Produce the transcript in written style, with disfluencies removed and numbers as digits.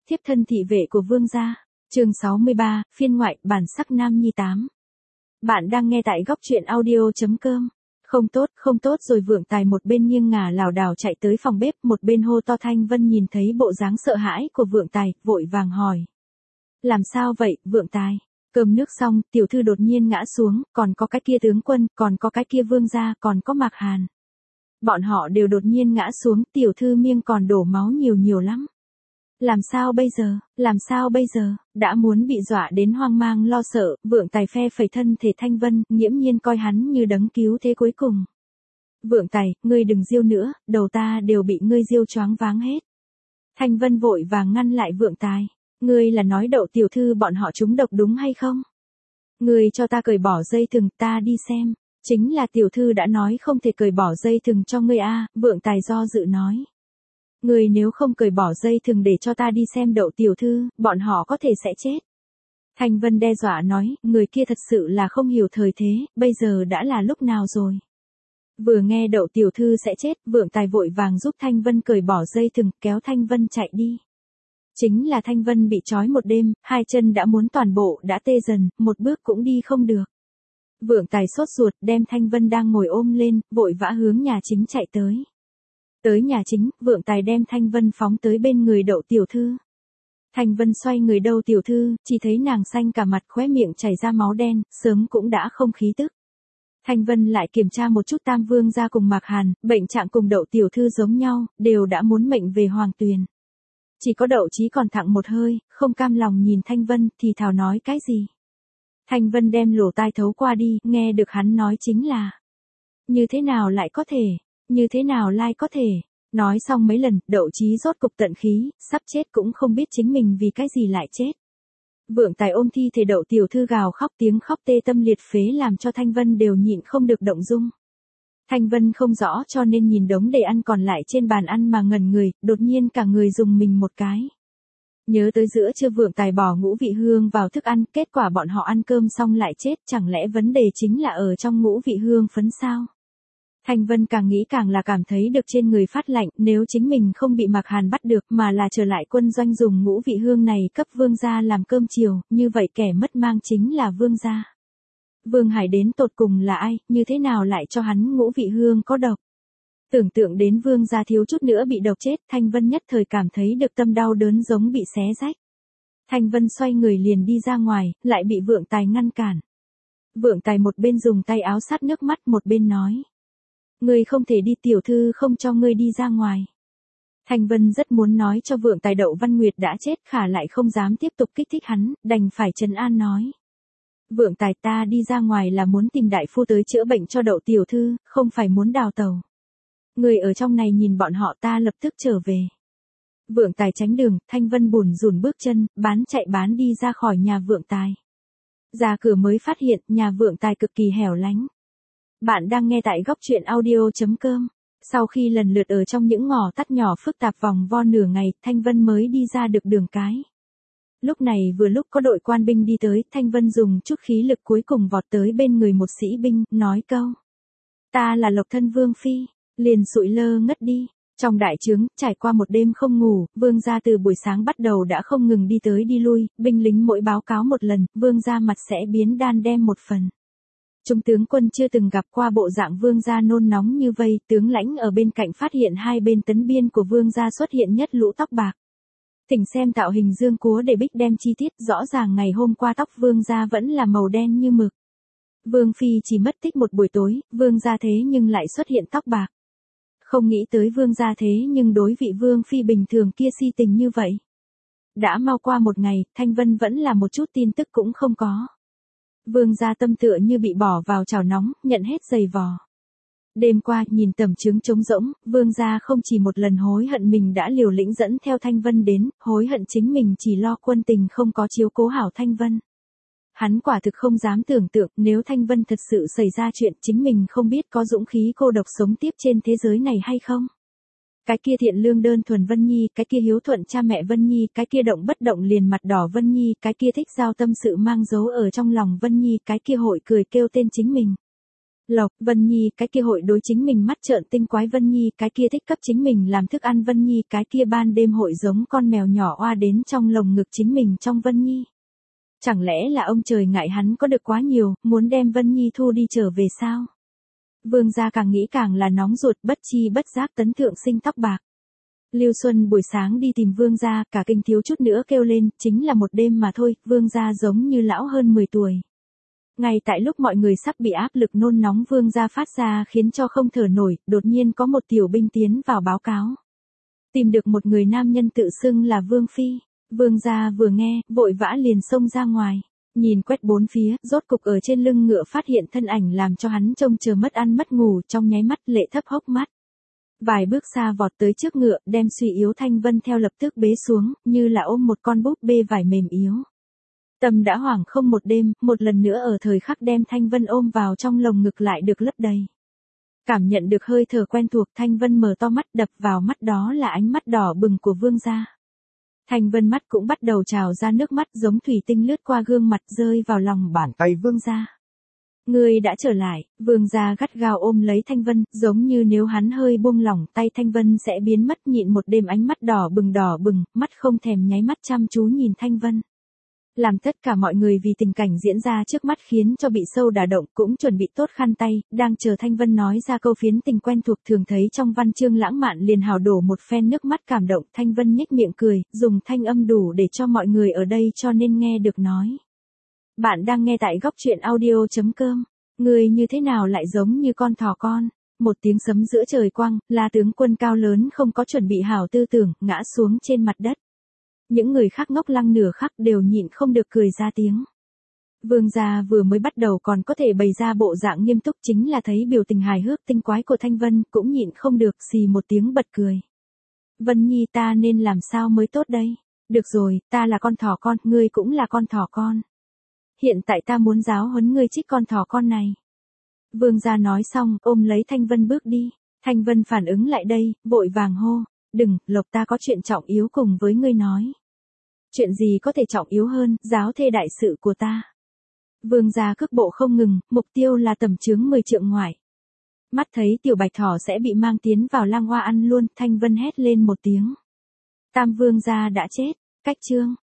Thiếp thân thị vệ của vương gia. Chương 63, phiên ngoại, bản sắc nam nhi 8. Bạn đang nghe tại góc truyện audio.com. Không tốt rồi. Vượng Tài một bên nghiêng ngả lảo đảo chạy tới phòng bếp, một bên hô to. Thanh Vân nhìn thấy bộ dáng sợ hãi của Vượng Tài, vội vàng hỏi. Làm sao vậy, Vượng Tài? Cơm nước xong, tiểu thư đột nhiên ngã xuống, còn có cái kia tướng quân, còn có cái kia vương gia, còn có Mạc Hàn. Bọn họ đều đột nhiên ngã xuống, tiểu thư miêng còn đổ máu nhiều lắm. Làm sao bây giờ, đã muốn bị dọa đến hoang mang lo sợ, Vượng Tài phe phẩy thân thể Thanh Vân, nghiễm nhiên coi hắn như đấng cứu thế cuối cùng. Vượng Tài, ngươi đừng giêu nữa, đầu ta đều bị ngươi giêu choáng váng hết. Thanh Vân vội vàng ngăn lại Vượng Tài. Ngươi là nói Đậu tiểu thư bọn họ trúng độc đúng hay không? Ngươi cho ta cởi bỏ dây thừng, ta đi xem. Chính là tiểu thư đã nói không thể cởi bỏ dây thừng cho ngươi a, Vượng Tài do dự nói. Ngươi nếu không cởi bỏ dây thừng để cho ta đi xem Đậu tiểu thư, bọn họ có thể sẽ chết. Thanh Vân đe dọa nói, người kia thật sự là không hiểu thời thế, bây giờ đã là lúc nào rồi. Vừa nghe Đậu tiểu thư sẽ chết, Vượng Tài vội vàng giúp Thanh Vân cởi bỏ dây thừng, kéo Thanh Vân chạy đi. Chính là Thanh Vân bị trói một đêm, hai chân đã muốn toàn bộ đã tê dần, một bước cũng đi không được. Vượng Tài sốt ruột, đem Thanh Vân đang ngồi ôm lên, vội vã hướng nhà chính chạy tới. Tới nhà chính, Vượng Tài đem Thanh Vân phóng tới bên người Đậu tiểu thư. Thanh Vân xoay người Đậu tiểu thư, chỉ thấy nàng xanh cả mặt, khóe miệng chảy ra máu đen, sớm cũng đã không khí tức. Thanh Vân lại kiểm tra một chút Tam Vương gia cùng Mạc Hàn, bệnh trạng cùng Đậu tiểu thư giống nhau, đều đã muốn mệnh về Hoàng Tuyền. Chỉ có Đậu Chí còn thặng một hơi, không cam lòng nhìn Thanh Vân, thì thào nói cái gì. Thanh Vân đem lỗ tai thấu qua đi, nghe được hắn nói chính là. Như thế nào lại có thể, như thế nào lại có thể. Nói xong mấy lần, Đậu Chí rốt cục tận khí, sắp chết cũng không biết chính mình vì cái gì lại chết. Vượng Tài ôm thi thể Đậu tiểu thư gào khóc, tiếng khóc tê tâm liệt phế làm cho Thanh Vân đều nhịn không được động dung. Thanh Vân không rõ cho nên nhìn đống đầy ăn còn lại trên bàn ăn mà ngẩn người, đột nhiên cả người dùng mình một cái. Nhớ tới giữa trưa Vượng Tài bỏ ngũ vị hương vào thức ăn, kết quả bọn họ ăn cơm xong lại chết, chẳng lẽ vấn đề chính là ở trong ngũ vị hương phấn sao? Thanh Vân càng nghĩ càng là cảm thấy được trên người phát lạnh, nếu chính mình không bị Mạc Hàn bắt được mà là trở lại quân doanh dùng ngũ vị hương này cấp vương gia làm cơm chiều, như vậy kẻ mất mang chính là vương gia. Vương Hải đến tột cùng là ai, như thế nào lại cho hắn ngũ vị hương có độc? Tưởng tượng đến vương gia thiếu chút nữa bị độc chết, Thanh Vân nhất thời cảm thấy được tâm đau đớn giống bị xé rách. Thanh Vân xoay người liền đi ra ngoài, lại bị Vượng Tài ngăn cản. Vượng Tài một bên dùng tay áo sát nước mắt, một bên nói. Ngươi không thể đi, tiểu thư không cho ngươi đi ra ngoài. Thanh Vân rất muốn nói cho Vượng Tài Đậu Văn Nguyệt đã chết, khả lại không dám tiếp tục kích thích hắn, đành phải trấn an nói. Vượng Tài, ta đi ra ngoài là muốn tìm đại phu tới chữa bệnh cho Đậu tiểu thư, không phải muốn đào tẩu. Người ở trong này nhìn bọn họ, ta lập tức trở về. Vượng Tài tránh đường, Thanh Vân bủn rủn bước chân, bán chạy bán đi ra khỏi nhà Vượng Tài. Ra cửa mới phát hiện nhà Vượng Tài cực kỳ hẻo lánh. Bạn đang nghe tại góc truyện audio.com. Sau khi lần lượt ở trong những ngõ tắt nhỏ phức tạp vòng vo nửa ngày, Thanh Vân mới đi ra được đường cái. Lúc này vừa lúc có đội quan binh đi tới, Thanh Vân dùng chút khí lực cuối cùng vọt tới bên người một sĩ binh, nói câu. Ta là Lộc Thân Vương Phi, liền sụi lơ ngất đi. Trong đại trướng, trải qua một đêm không ngủ, vương gia từ buổi sáng bắt đầu đã không ngừng đi tới đi lui, binh lính mỗi báo cáo một lần, vương gia mặt sẽ biến đan đen một phần. Trung tướng quân chưa từng gặp qua bộ dạng vương gia nôn nóng như vây, tướng lãnh ở bên cạnh phát hiện hai bên tấn biên của vương gia xuất hiện nhất lũ tóc bạc. Thỉnh xem tạo hình dương cúa để Bích đem chi tiết, rõ ràng ngày hôm qua tóc vương gia vẫn là màu đen như mực. Vương phi chỉ mất tích một buổi tối, vương gia thế nhưng lại xuất hiện tóc bạc. Không nghĩ tới vương gia thế nhưng đối vị vương phi bình thường kia si tình như vậy. Đã mau qua một ngày, Thanh Vân vẫn là một chút tin tức cũng không có. Vương gia tâm tựa như bị bỏ vào chảo nóng, nhận hết giày vò. Đêm qua, nhìn tầm trướng trống rỗng, vương gia không chỉ một lần hối hận mình đã liều lĩnh dẫn theo Thanh Vân đến, hối hận chính mình chỉ lo quân tình không có chiếu cố hảo Thanh Vân. Hắn quả thực không dám tưởng tượng nếu Thanh Vân thật sự xảy ra chuyện chính mình không biết có dũng khí cô độc sống tiếp trên thế giới này hay không. Cái kia thiện lương đơn thuần Vân Nhi, cái kia hiếu thuận cha mẹ Vân Nhi, cái kia động bất động liền mặt đỏ Vân Nhi, cái kia thích giao tâm sự mang dấu ở trong lòng Vân Nhi, cái kia hội cười kêu tên chính mình. Lộc, Vân Nhi, cái kia hội đối chính mình mắt trợn tinh quái Vân Nhi, cái kia thích cấp chính mình làm thức ăn Vân Nhi, cái kia ban đêm hội giống con mèo nhỏ oa đến trong lồng ngực chính mình trong Vân Nhi. Chẳng lẽ là ông trời ngại hắn có được quá nhiều, muốn đem Vân Nhi thu đi trở về sao? Vương gia càng nghĩ càng là nóng ruột, bất chi bất giác tấn thượng sinh tóc bạc. Lưu Xuân buổi sáng đi tìm vương gia, cả kinh thiếu chút nữa kêu lên, chính là một đêm mà thôi, vương gia giống như lão hơn 10 tuổi. Ngay tại lúc mọi người sắp bị áp lực nôn nóng vương gia phát ra khiến cho không thở nổi, đột nhiên có một tiểu binh tiến vào báo cáo. Tìm được một người nam nhân tự xưng là Vương Phi. Vương gia vừa nghe, vội vã liền xông ra ngoài. Nhìn quét bốn phía, rốt cục ở trên lưng ngựa phát hiện thân ảnh làm cho hắn trông chờ mất ăn mất ngủ, trong nháy mắt lệ thấp hốc mắt. Vài bước xa vọt tới trước ngựa, đem suy yếu Thanh Vân theo lập tức bế xuống, như là ôm một con búp bê vải mềm yếu. Tâm đã hoảng không một đêm, một lần nữa ở thời khắc đem Thanh Vân ôm vào trong lồng ngực lại được lấp đầy. Cảm nhận được hơi thở quen thuộc, Thanh Vân mở to mắt, đập vào mắt đó là ánh mắt đỏ bừng của vương gia. Thanh Vân mắt cũng bắt đầu trào ra nước mắt giống thủy tinh lướt qua gương mặt rơi vào lòng bàn tay vương gia. Ngươi đã trở lại, vương gia gắt gao ôm lấy Thanh Vân, giống như nếu hắn hơi buông lỏng tay Thanh Vân sẽ biến mất, nhịn một đêm ánh mắt đỏ bừng, mắt không thèm nháy mắt chăm chú nhìn Thanh Vân. Làm tất cả mọi người vì tình cảnh diễn ra trước mắt khiến cho bị sâu đả động, cũng chuẩn bị tốt khăn tay, đang chờ Thanh Vân nói ra câu phiến tình quen thuộc thường thấy trong văn chương lãng mạn liền hào đổ một phen nước mắt cảm động. Thanh Vân nhếch miệng cười, dùng thanh âm đủ để cho mọi người ở đây cho nên nghe được nói. Bạn đang nghe tại góc truyện audio.com. Người như thế nào lại giống như con thỏ con? Một tiếng sấm giữa trời quang, La tướng quân cao lớn không có chuẩn bị hảo tư tưởng, ngã xuống trên mặt đất. Những người khác ngốc lăng nửa khắc đều nhịn không được cười ra tiếng. Vương gia vừa mới bắt đầu còn có thể bày ra bộ dạng nghiêm túc, chính là thấy biểu tình hài hước tinh quái của Thanh Vân, cũng nhịn không được xì một tiếng bật cười. Vân Nhi, ta nên làm sao mới tốt đây? Được rồi, ta là con thỏ con, ngươi cũng là con thỏ con. Hiện tại ta muốn giáo huấn ngươi trích con thỏ con này. Vương gia nói xong, ôm lấy Thanh Vân bước đi. Thanh Vân phản ứng lại đây, vội vàng hô. Đừng, Lộc, ta có chuyện trọng yếu cùng với ngươi nói. Chuyện gì có thể trọng yếu hơn, giáo thê đại sự của ta. Vương gia cước bộ không ngừng, mục tiêu là tầm chướng 10 trượng ngoại. Mắt thấy tiểu bạch thỏ sẽ bị mang tiến vào lang hoa ăn luôn, Thanh Vân hét lên một tiếng. Tam vương gia đã chết, cách chương.